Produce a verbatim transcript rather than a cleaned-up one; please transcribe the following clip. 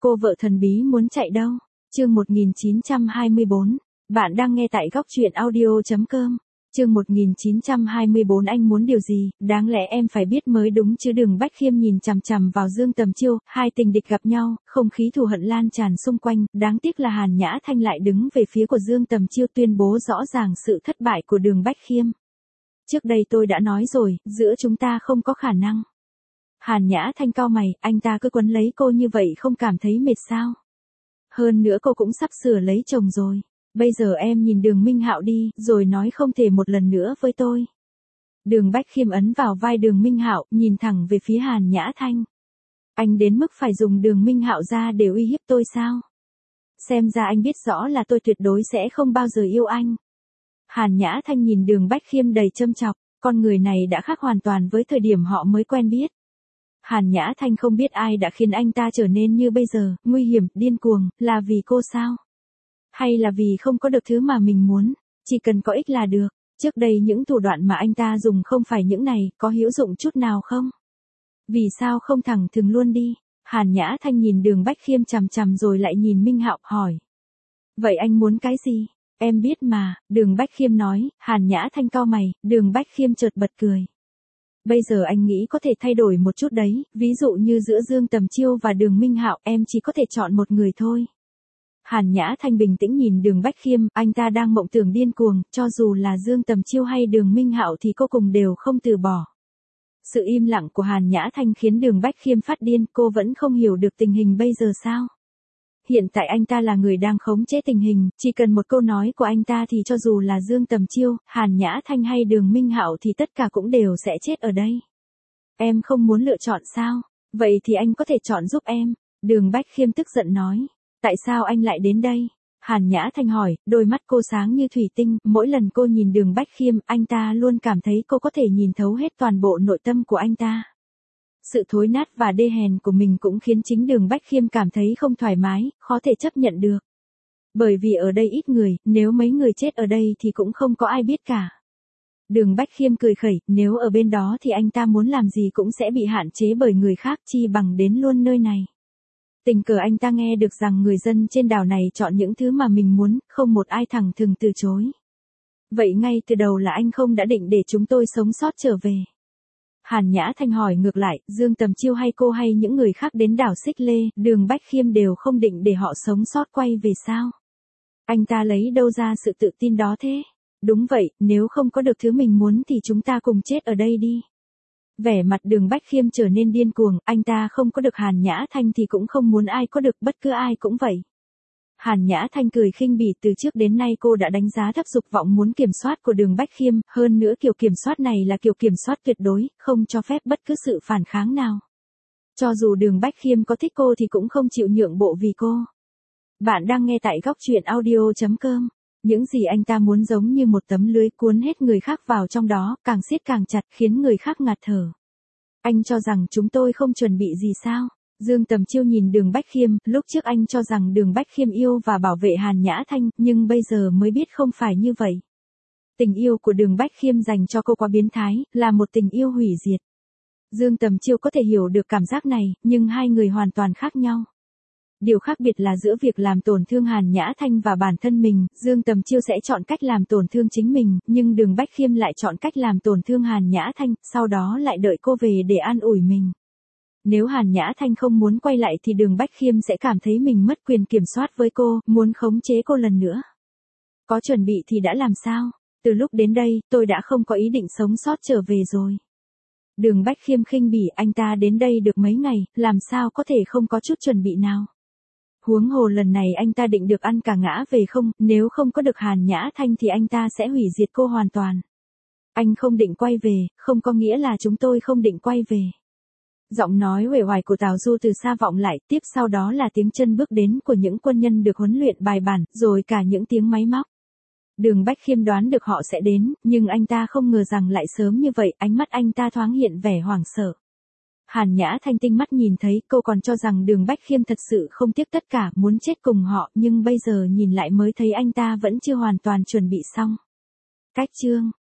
Cô vợ thần bí muốn chạy đâu? Chương một nghìn chín trăm hai mươi bốn. Bạn đang nghe tại góc truyện audio chấm com. Chương một nghìn chín trăm hai mươi bốn. Anh muốn điều gì, đáng lẽ em phải biết mới đúng chứ. Đường Bách Khiêm nhìn chằm chằm vào Dương Tầm Chiêu, hai tình địch gặp nhau, không khí thù hận lan tràn xung quanh, đáng tiếc là Hàn Nhã Thanh lại đứng về phía của Dương Tầm Chiêu tuyên bố rõ ràng sự thất bại của Đường Bách Khiêm. Trước đây tôi đã nói rồi, giữa chúng ta không có khả năng. Hàn Nhã Thanh cau mày, anh ta cứ quấn lấy cô như vậy không cảm thấy mệt sao? Hơn nữa cô cũng sắp sửa lấy chồng rồi. Bây giờ em nhìn Đường Minh Hạo đi, rồi nói không thể một lần nữa với tôi. Đường Bách Khiêm ấn vào vai Đường Minh Hạo, nhìn thẳng về phía Hàn Nhã Thanh. Anh đến mức phải dùng Đường Minh Hạo ra để uy hiếp tôi sao? Xem ra anh biết rõ là tôi tuyệt đối sẽ không bao giờ yêu anh. Hàn Nhã Thanh nhìn Đường Bách Khiêm đầy châm chọc, con người này đã khác hoàn toàn với thời điểm họ mới quen biết. Hàn Nhã Thanh không biết ai đã khiến anh ta trở nên như bây giờ, nguy hiểm, điên cuồng, là vì cô sao? Hay là vì không có được thứ mà mình muốn, chỉ cần có ích là được. Trước đây những thủ đoạn mà anh ta dùng không phải những này, có hữu dụng chút nào không? Vì sao không thẳng thừng luôn đi? Hàn Nhã Thanh nhìn Đường Bách Khiêm chằm chằm rồi lại nhìn Minh Hạo, hỏi. Vậy anh muốn cái gì? Em biết mà, Đường Bách Khiêm nói. Hàn Nhã Thanh cau mày, Đường Bách Khiêm chợt bật cười. Bây giờ anh nghĩ có thể thay đổi một chút đấy, ví dụ như giữa Dương Tầm Chiêu và Đường Minh Hạo, em chỉ có thể chọn một người thôi. Hàn Nhã Thanh bình tĩnh nhìn Đường Bách Khiêm, anh ta đang mộng tưởng điên cuồng, cho dù là Dương Tầm Chiêu hay Đường Minh Hạo thì cô cùng đều không từ bỏ. Sự im lặng của Hàn Nhã Thanh khiến Đường Bách Khiêm phát điên, cô vẫn không hiểu được tình hình bây giờ sao? Hiện tại anh ta là người đang khống chế tình hình, chỉ cần một câu nói của anh ta thì cho dù là Dương Tầm Chiêu, Hàn Nhã Thanh hay Đường Minh Hạo thì tất cả cũng đều sẽ chết ở đây. Em không muốn lựa chọn sao? Vậy thì anh có thể chọn giúp em. Đường Bách Khiêm tức giận nói. Tại sao anh lại đến đây? Hàn Nhã Thanh hỏi, đôi mắt cô sáng như thủy tinh, mỗi lần cô nhìn Đường Bách Khiêm, anh ta luôn cảm thấy cô có thể nhìn thấu hết toàn bộ nội tâm của anh ta. Sự thối nát và đê hèn của mình cũng khiến chính Đường Bách Khiêm cảm thấy không thoải mái, khó thể chấp nhận được. Bởi vì ở đây ít người, nếu mấy người chết ở đây thì cũng không có ai biết cả. Đường Bách Khiêm cười khẩy, nếu ở bên đó thì anh ta muốn làm gì cũng sẽ bị hạn chế bởi người khác, chi bằng đến luôn nơi này. Tình cờ anh ta nghe được rằng người dân trên đảo này chọn những thứ mà mình muốn, không một ai thẳng thừng từ chối. Vậy ngay từ đầu là anh không đã định để chúng tôi sống sót trở về? Hàn Nhã Thanh hỏi ngược lại, Dương Tầm Chiêu hay cô hay những người khác đến đảo Xích Lê, Đường Bách Khiêm đều không định để họ sống sót quay về sao? Anh ta lấy đâu ra sự tự tin đó thế? Đúng vậy, nếu không có được thứ mình muốn thì chúng ta cùng chết ở đây đi. Vẻ mặt Đường Bách Khiêm trở nên điên cuồng, anh ta không có được Hàn Nhã Thanh thì cũng không muốn ai có được, bất cứ ai cũng vậy. Hàn Nhã Thanh cười khinh bỉ, từ trước đến nay cô đã đánh giá thấp dục vọng muốn kiểm soát của Đường Bách Khiêm, hơn nữa kiểu kiểm soát này là kiểu kiểm soát tuyệt đối, không cho phép bất cứ sự phản kháng nào. Cho dù Đường Bách Khiêm có thích cô thì cũng không chịu nhượng bộ vì cô. Bạn đang nghe tại góc truyện audio chấm com. Những gì anh ta muốn giống như một tấm lưới cuốn hết người khác vào trong đó, càng siết càng chặt khiến người khác ngạt thở. Anh cho rằng chúng tôi không chuẩn bị gì sao? Dương Tầm Chiêu nhìn Đường Bách Khiêm, lúc trước anh cho rằng Đường Bách Khiêm yêu và bảo vệ Hàn Nhã Thanh, nhưng bây giờ mới biết không phải như vậy. Tình yêu của Đường Bách Khiêm dành cho cô quá biến thái, là một tình yêu hủy diệt. Dương Tầm Chiêu có thể hiểu được cảm giác này, nhưng hai người hoàn toàn khác nhau. Điều khác biệt là giữa việc làm tổn thương Hàn Nhã Thanh và bản thân mình, Dương Tầm Chiêu sẽ chọn cách làm tổn thương chính mình, nhưng Đường Bách Khiêm lại chọn cách làm tổn thương Hàn Nhã Thanh, sau đó lại đợi cô về để an ủi mình. Nếu Hàn Nhã Thanh không muốn quay lại thì Đường Bách Khiêm sẽ cảm thấy mình mất quyền kiểm soát với cô, muốn khống chế cô lần nữa. Có chuẩn bị thì đã làm sao? Từ lúc đến đây, tôi đã không có ý định sống sót trở về rồi. Đường Bách Khiêm khinh bỉ, anh ta đến đây được mấy ngày, làm sao có thể không có chút chuẩn bị nào? Huống hồ lần này anh ta định được ăn cả ngã về không, nếu không có được Hàn Nhã Thanh thì anh ta sẽ hủy diệt cô hoàn toàn. Anh không định quay về, không có nghĩa là chúng tôi không định quay về. Giọng nói uể oải của Tào Du từ xa vọng lại, tiếp sau đó là tiếng chân bước đến của những quân nhân được huấn luyện bài bản, rồi cả những tiếng máy móc. Đường Bách Khiêm đoán được họ sẽ đến, nhưng anh ta không ngờ rằng lại sớm như vậy, ánh mắt anh ta thoáng hiện vẻ hoảng sợ. Hàn Nhã Thanh tinh mắt nhìn thấy, cô còn cho rằng Đường Bách Khiêm thật sự không tiếc tất cả, muốn chết cùng họ, nhưng bây giờ nhìn lại mới thấy anh ta vẫn chưa hoàn toàn chuẩn bị xong. Cách chương